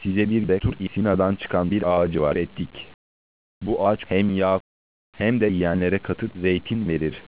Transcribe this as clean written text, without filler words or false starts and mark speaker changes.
Speaker 1: Size bir de Tur Sina'dan çıkan bir ağacı var ettik. Bu ağaç hem yağ hem de yiyenlere katık zeytin verir.